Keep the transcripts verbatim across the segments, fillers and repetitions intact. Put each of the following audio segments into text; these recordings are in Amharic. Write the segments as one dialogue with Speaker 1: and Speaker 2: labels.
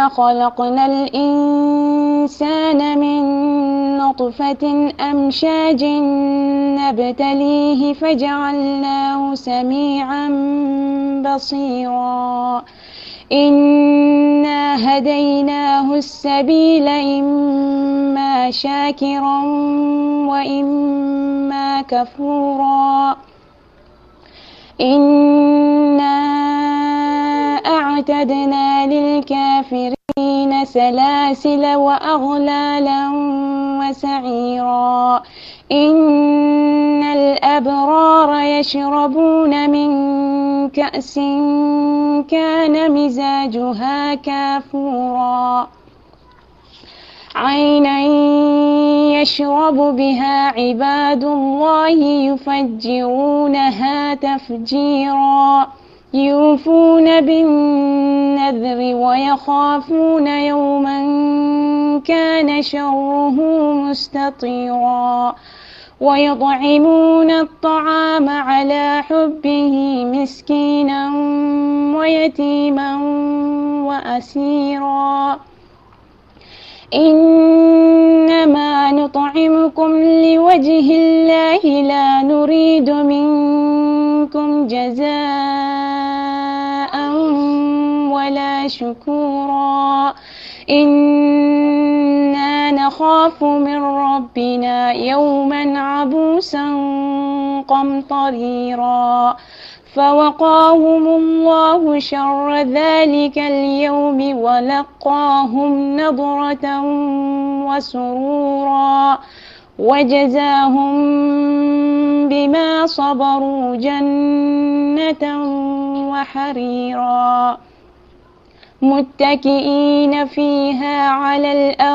Speaker 1: خلقنا الإنسان من نطفة أمشاج نبتليه فجعلناه سميعا بصيرا إنا هديناه السبيل إما شاكرا وإما كفورا إنا أعتدنا للكافرين سلاسل وأغلالا وسعيرا إن الأبرار يشربون من كأس كان مزاجها كافورا عينا يشرب بها عباد الله يفجرونها تفجيرا يوفون بالنذر ويخافون يوما كان شره مستطيرا ويطعمون الطعام على حبه مسكينا ويتيما وأسيرا إنما نطعمكم لوجه الله لا نريد منكم جزاء ولا شكورا إنا نخاف من ربنا يوما عبوسا قمطريرا فوقاهم الله شر ذلك اليوم ولقاهم نضرة وسرورا وجزاهم بما صبروا جنة وحريرا متكئين فيها على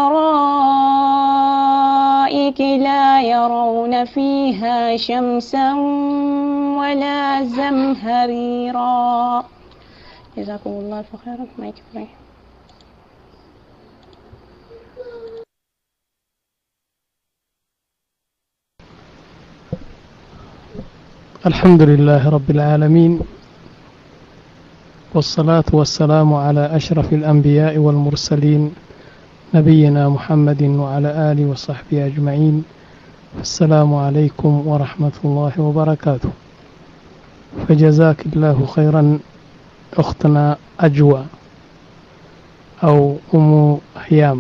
Speaker 1: الأرائك لا يرون فيها شمسا ولا زمهريرا جزاكم الله خيرا ما يكفي.
Speaker 2: الحمد لله رب العالمين والصلاة والسلام على أشرف الأنبياء والمرسلين نبينا محمد وعلى آله وصحبه أجمعين. السلام عليكم ورحمة الله وبركاته. فجزاك الله خيرا أختنا أجوى أو أم هيام.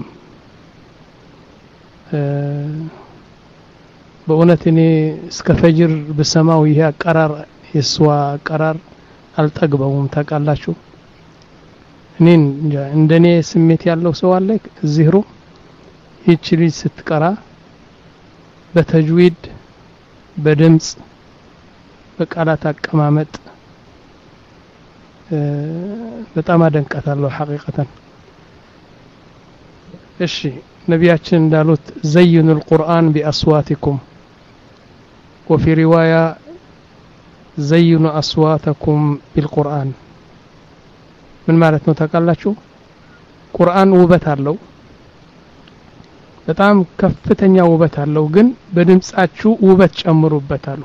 Speaker 2: أه بأونتني سكفجر بسماوي قرار يسوى قرار አልጠግበውም ታውቃላችሁ። እኔን እንደኔ ስሜት ያለው ሰው አለ እዚህሩ ይህች ልጅ ስትቀራ በተጅዊድ በድምጽ በቃላት አቀማመጥ በጣም አደንቃታለሁ ሐቂቀተን። እሺ ነቢያችን እንዳሉት ዘይኑል ቁርአን ቢአስዋቲኩም وفي رواية زينوا أصواتكم بالقرآن من معناته تقالاتشو قرآن ውበት አለው በጣም ከፍተኛ ውበት አለው ግን በድምጻችሁ ውበት ጨምሩበታል።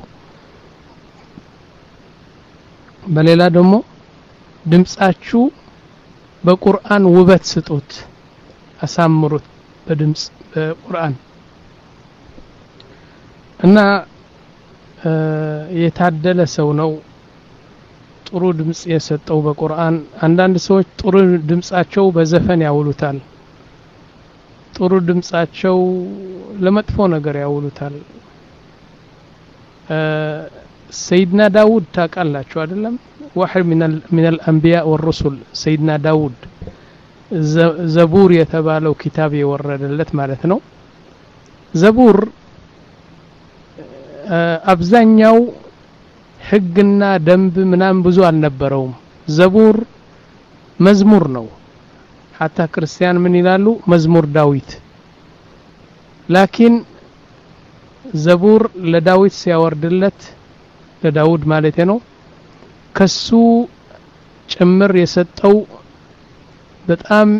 Speaker 2: በሌላ ደግሞ ድምጻችሁ በቁርአን ውበት ስጡት አሳምሩት በድምጽ በቁርአን እና የታደለ ሰው ነው ጥሩ ድምጽ የሰጠው በቁርአን። አንዳንድ ሰዎች ጥሩ ድምጻቸው በዘፈን ያውሉታል፣ ጥሩ ድምጻቸው ለመጥፎ ነገር ያውሉታል። سيدنا داود ታውቃላችሁ አይደለም? واحد من من الانبياء والرسل سيدنا داود ዘቡር የተባለው ኪታብ የወረደለት ማለት ነው። ዘቡር አብዛኛው ህግና ደንብ ምናምን ብዙ አልነበረውም። ዘቡር መዝሙር ነው። حتى ክርስቲያን ምን ይላሉ? መዝሙር ዳዊት። ላኪን ዘቡር ለዳዊት ሲያወርድለት ለዳውድ ማለት ነው ከሱ ጭምር የሰጠው በጣም